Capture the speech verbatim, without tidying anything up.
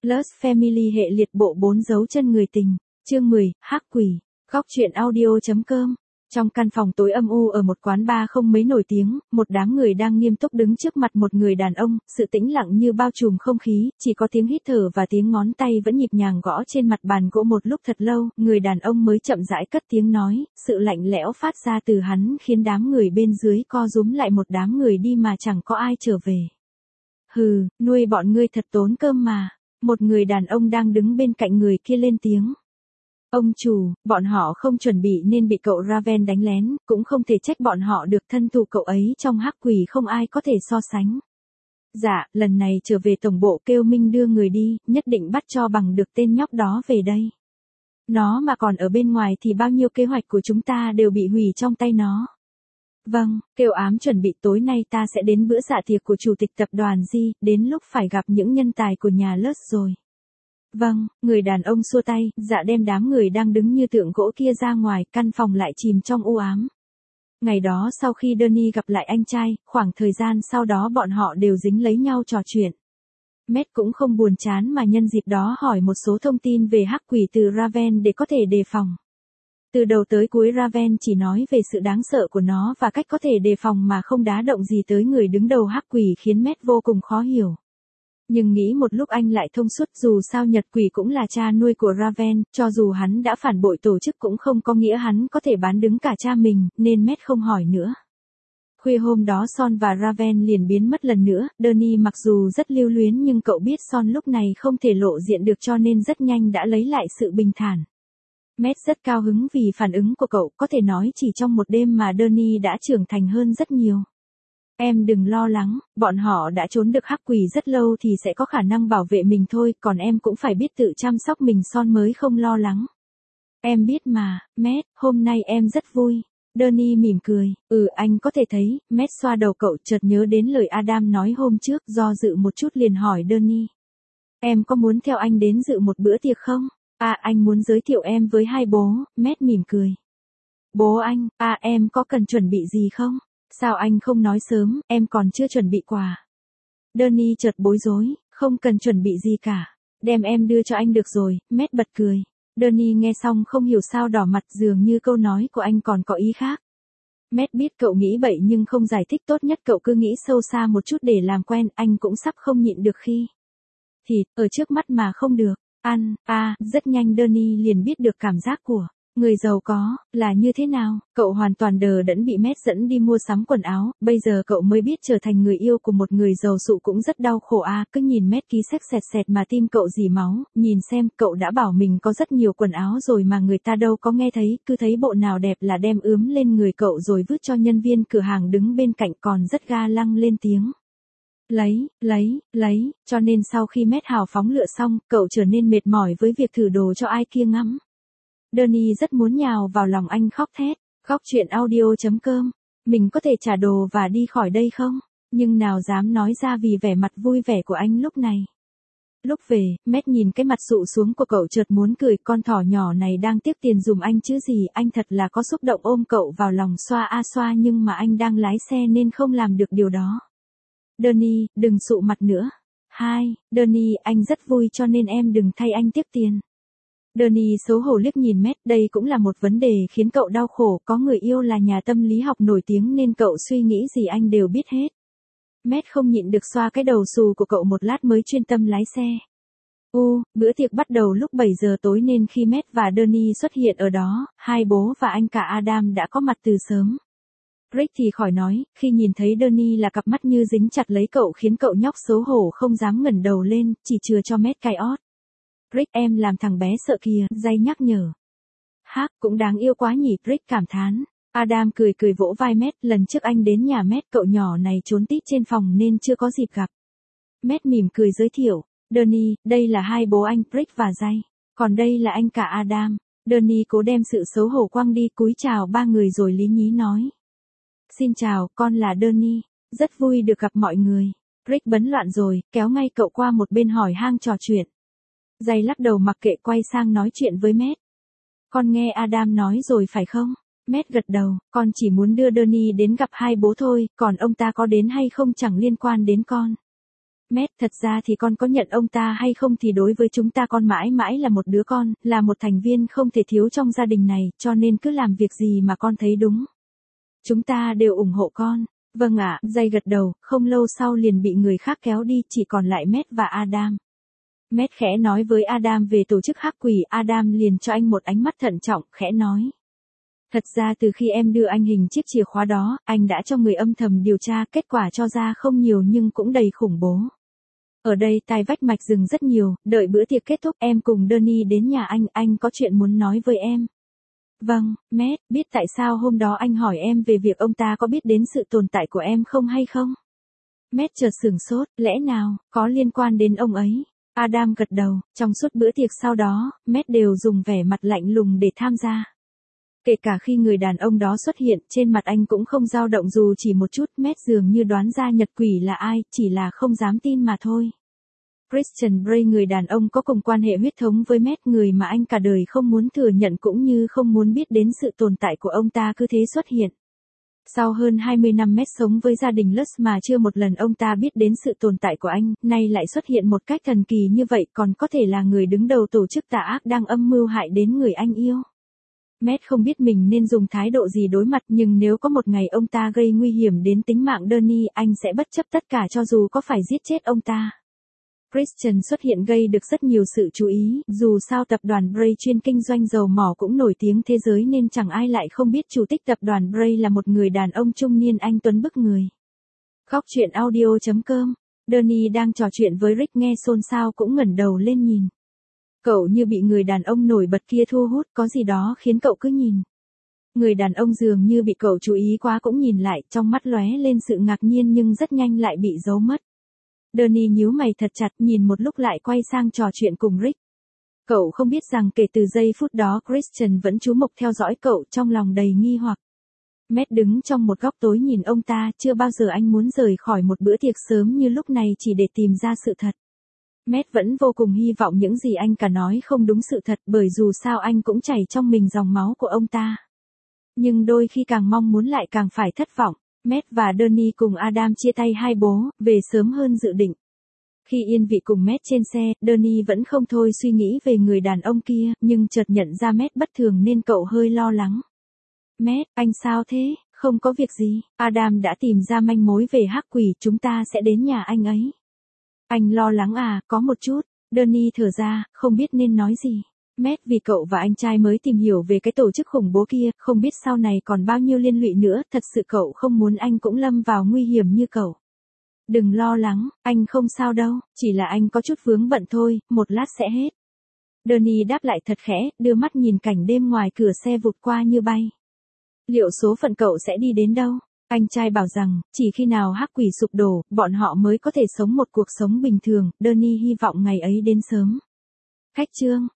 Plus Family hệ liệt bộ bốn dấu chân người tình. Chương mười, Hắc quỷ. Góc truyện audio.com. Trong căn phòng tối âm u ở một quán bar không mấy nổi tiếng, một đám người đang nghiêm túc đứng trước mặt một người đàn ông, sự tĩnh lặng như bao trùm không khí, chỉ có tiếng hít thở và tiếng ngón tay vẫn nhịp nhàng gõ trên mặt bàn gỗ một lúc thật lâu, người đàn ông mới chậm rãi cất tiếng nói, sự lạnh lẽo phát ra từ hắn khiến đám người bên dưới co rúm lại, một đám người đi mà chẳng có ai trở về. Hừ, nuôi bọn ngươi thật tốn cơm mà. Một người đàn ông đang đứng bên cạnh người kia lên tiếng. Ông chủ, bọn họ không chuẩn bị nên bị cậu Raven đánh lén, cũng không thể trách bọn họ được, thân thủ cậu ấy trong hắc quỷ không ai có thể so sánh. Dạ, lần này trở về tổng bộ kêu Minh đưa người đi, nhất định bắt cho bằng được tên nhóc đó về đây. Nó mà còn ở bên ngoài thì bao nhiêu kế hoạch của chúng ta đều bị hủy trong tay nó. Vâng, kêu ám chuẩn bị tối nay ta sẽ đến bữa dạ tiệc của chủ tịch tập đoàn G, đến lúc phải gặp những nhân tài của nhà Lutz rồi. Vâng, người đàn ông xua tay, dạ đem đám người đang đứng như tượng gỗ kia ra ngoài, căn phòng lại chìm trong u ám. Ngày đó sau khi Danny gặp lại anh trai, khoảng thời gian sau đó bọn họ đều dính lấy nhau trò chuyện. Matt cũng không buồn chán mà nhân dịp đó hỏi một số thông tin về hắc quỷ từ Raven để có thể đề phòng. Từ đầu tới cuối Raven chỉ nói về sự đáng sợ của nó và cách có thể đề phòng mà không đá động gì tới người đứng đầu hắc quỷ, khiến Matt vô cùng khó hiểu. Nhưng nghĩ một lúc anh lại thông suốt, dù sao Nhật quỷ cũng là cha nuôi của Raven, cho dù hắn đã phản bội tổ chức cũng không có nghĩa hắn có thể bán đứng cả cha mình, nên Matt không hỏi nữa. Khuya hôm đó Son và Raven liền biến mất lần nữa, Danny mặc dù rất lưu luyến nhưng cậu biết Son lúc này không thể lộ diện được cho nên rất nhanh đã lấy lại sự bình thản. Matt rất cao hứng vì phản ứng của cậu, có thể nói chỉ trong một đêm mà Danny đã trưởng thành hơn rất nhiều. Em đừng lo lắng, bọn họ đã trốn được hắc quỷ rất lâu thì sẽ có khả năng bảo vệ mình thôi, còn em cũng phải biết tự chăm sóc mình, Son mới không lo lắng. Em biết mà, Matt, hôm nay em rất vui. Danny mỉm cười, ừ anh có thể thấy, Matt xoa đầu cậu, chợt nhớ đến lời Adam nói hôm trước, do dự một chút liền hỏi Danny. Em có muốn theo anh đến dự một bữa tiệc không? À anh muốn giới thiệu em với hai bố, Matt mỉm cười. Bố anh, à em có cần chuẩn bị gì không? Sao anh không nói sớm, em còn chưa chuẩn bị quà. Danny chợt bối rối, không cần chuẩn bị gì cả. Đem em đưa cho anh được rồi, Matt bật cười. Danny nghe xong không hiểu sao đỏ mặt, dường như câu nói của anh còn có ý khác. Matt biết cậu nghĩ bậy nhưng không giải thích, tốt nhất cậu cứ nghĩ sâu xa một chút để làm quen, anh cũng sắp không nhịn được khi. Thịt, ở trước mắt mà không được. Ăn, à, rất nhanh Danny liền biết được cảm giác của người giàu có là như thế nào. Cậu hoàn toàn đờ đẫn bị Matt dẫn đi mua sắm quần áo, bây giờ cậu mới biết trở thành người yêu của một người giàu sụ cũng rất đau khổ à, cứ nhìn Matt ký xách xẹt xẹt mà tim cậu rỉ máu, nhìn xem, cậu đã bảo mình có rất nhiều quần áo rồi mà người ta đâu có nghe thấy, cứ thấy bộ nào đẹp là đem ướm lên người cậu rồi vứt cho nhân viên cửa hàng đứng bên cạnh, còn rất ga lăng lên tiếng. Lấy, lấy, lấy, cho nên sau khi Matt hào phóng lựa xong, cậu trở nên mệt mỏi với việc thử đồ cho ai kia ngắm. Danny rất muốn nhào vào lòng anh khóc thét. Góc truyện audio.com. Mình có thể trả đồ và đi khỏi đây không? Nhưng nào dám nói ra vì vẻ mặt vui vẻ của anh lúc này. Lúc về, Matt nhìn cái mặt sụ xuống của cậu chợt muốn cười, con thỏ nhỏ này đang tiếc tiền dùm anh chứ gì, anh thật là có xúc động ôm cậu vào lòng xoa a xoa, nhưng mà anh đang lái xe nên không làm được điều đó. Danny, đừng sụ mặt nữa. Hai, Danny, anh rất vui cho nên em đừng thay anh tiếc tiền. Danny xấu hổ liếc nhìn Matt, đây cũng là một vấn đề khiến cậu đau khổ, có người yêu là nhà tâm lý học nổi tiếng nên cậu suy nghĩ gì anh đều biết hết. Matt không nhịn được xoa cái đầu xù của cậu một lát mới chuyên tâm lái xe. U, bữa tiệc bắt đầu lúc bảy giờ tối nên khi Matt và Danny xuất hiện ở đó, hai bố và anh cả Adam đã có mặt từ sớm. Rick thì khỏi nói, khi nhìn thấy Danny là cặp mắt như dính chặt lấy cậu khiến cậu nhóc xấu hổ không dám ngẩng đầu lên, chỉ chừa cho Matt cay ót. Rick, em làm thằng bé sợ kìa, Jay nhắc nhở. Hắc, cũng đáng yêu quá nhỉ, Rick cảm thán. Adam cười cười vỗ vai Matt, lần trước anh đến nhà Matt cậu nhỏ này trốn tít trên phòng nên chưa có dịp gặp. Matt mỉm cười giới thiệu, Danny, đây là hai bố anh, Rick và Jay. Còn đây là anh cả Adam. Danny cố đem sự xấu hổ quăng đi, cúi chào ba người rồi lý nhí nói. Xin chào, con là Danny, rất vui được gặp mọi người. Rick bấn loạn rồi, kéo ngay cậu qua một bên hỏi han trò chuyện. Jay lắc đầu mặc kệ, quay sang nói chuyện với Matt. Con nghe Adam nói rồi phải không? Matt gật đầu, con chỉ muốn đưa Danny đến gặp hai bố thôi, còn ông ta có đến hay không chẳng liên quan đến con. Matt, thật ra thì con có nhận ông ta hay không thì đối với chúng ta con mãi mãi là một đứa con, là một thành viên không thể thiếu trong gia đình này, cho nên cứ làm việc gì mà con thấy đúng. Chúng ta đều ủng hộ con. Vâng ạ, Jay gật đầu, không lâu sau liền bị người khác kéo đi, chỉ còn lại Matt và Adam. Matt khẽ nói với Adam về tổ chức hắc quỷ, Adam liền cho anh một ánh mắt thận trọng, khẽ nói. Thật ra từ khi em đưa anh hình chiếc chìa khóa đó, anh đã cho người âm thầm điều tra, kết quả cho ra không nhiều nhưng cũng đầy khủng bố. Ở đây tai vách mạch rừng rất nhiều, đợi bữa tiệc kết thúc em cùng Danny đến nhà anh, anh có chuyện muốn nói với em. Vâng, Matt, biết tại sao hôm đó anh hỏi em về việc ông ta có biết đến sự tồn tại của em không hay không? Matt chợt sửng sốt, lẽ nào, có liên quan đến ông ấy? Adam gật đầu, trong suốt bữa tiệc sau đó, Matt đều dùng vẻ mặt lạnh lùng để tham gia. Kể cả khi người đàn ông đó xuất hiện, trên mặt anh cũng không dao động dù chỉ một chút, Matt dường như đoán ra Nhật Quỷ là ai, chỉ là không dám tin mà thôi. Christian Grey, người đàn ông có cùng quan hệ huyết thống với Matt, người mà anh cả đời không muốn thừa nhận cũng như không muốn biết đến sự tồn tại của ông ta cứ thế xuất hiện. Sau hơn hai mươi năm Matt sống với gia đình Lutz mà chưa một lần ông ta biết đến sự tồn tại của anh, nay lại xuất hiện một cách thần kỳ như vậy, còn có thể là người đứng đầu tổ chức tà ác đang âm mưu hại đến người anh yêu. Matt không biết mình nên dùng thái độ gì đối mặt, nhưng nếu có một ngày ông ta gây nguy hiểm đến tính mạng Danny, anh sẽ bất chấp tất cả cho dù có phải giết chết ông ta. Christian xuất hiện gây được rất nhiều sự chú ý, dù sao tập đoàn Bray chuyên kinh doanh dầu mỏ cũng nổi tiếng thế giới nên chẳng ai lại không biết chủ tịch tập đoàn Bray là một người đàn ông trung niên anh tuấn bức người. Góc truyện audio chấm com. Danny đang trò chuyện với Rick nghe xôn xao cũng ngẩng đầu lên nhìn. Cậu như bị người đàn ông nổi bật kia thu hút, có gì đó khiến cậu cứ nhìn. Người đàn ông dường như bị cậu chú ý quá cũng nhìn lại, trong mắt lóe lên sự ngạc nhiên nhưng rất nhanh lại bị giấu mất. Danny nhíu mày thật chặt, nhìn một lúc lại quay sang trò chuyện cùng Rick. Cậu không biết rằng kể từ giây phút đó Christian vẫn chú mục theo dõi cậu, trong lòng đầy nghi hoặc. Matt đứng trong một góc tối nhìn ông ta, chưa bao giờ anh muốn rời khỏi một bữa tiệc sớm như lúc này chỉ để tìm ra sự thật. Matt vẫn vô cùng hy vọng những gì anh cả nói không đúng sự thật, bởi dù sao anh cũng chảy trong mình dòng máu của ông ta. Nhưng đôi khi càng mong muốn lại càng phải thất vọng. Matt và Danny cùng Adam chia tay hai bố, về sớm hơn dự định. Khi yên vị cùng Matt trên xe, Danny vẫn không thôi suy nghĩ về người đàn ông kia, nhưng chợt nhận ra Matt bất thường nên cậu hơi lo lắng. Matt, anh sao thế? Không có việc gì, Adam đã tìm ra manh mối về hắc quỷ, chúng ta sẽ đến nhà anh ấy. Anh lo lắng à, có một chút. Danny thở ra, không biết nên nói gì. Matt, vì cậu và anh trai mới tìm hiểu về cái tổ chức khủng bố kia, không biết sau này còn bao nhiêu liên lụy nữa, thật sự cậu không muốn anh cũng lâm vào nguy hiểm như cậu. Đừng lo lắng, anh không sao đâu, chỉ là anh có chút vướng bận thôi, một lát sẽ hết. Danny đáp lại thật khẽ, đưa mắt nhìn cảnh đêm ngoài cửa xe vụt qua như bay. Liệu số phận cậu sẽ đi đến đâu? Anh trai bảo rằng, chỉ khi nào hắc quỷ sụp đổ, bọn họ mới có thể sống một cuộc sống bình thường, Danny hy vọng ngày ấy đến sớm. Khách chương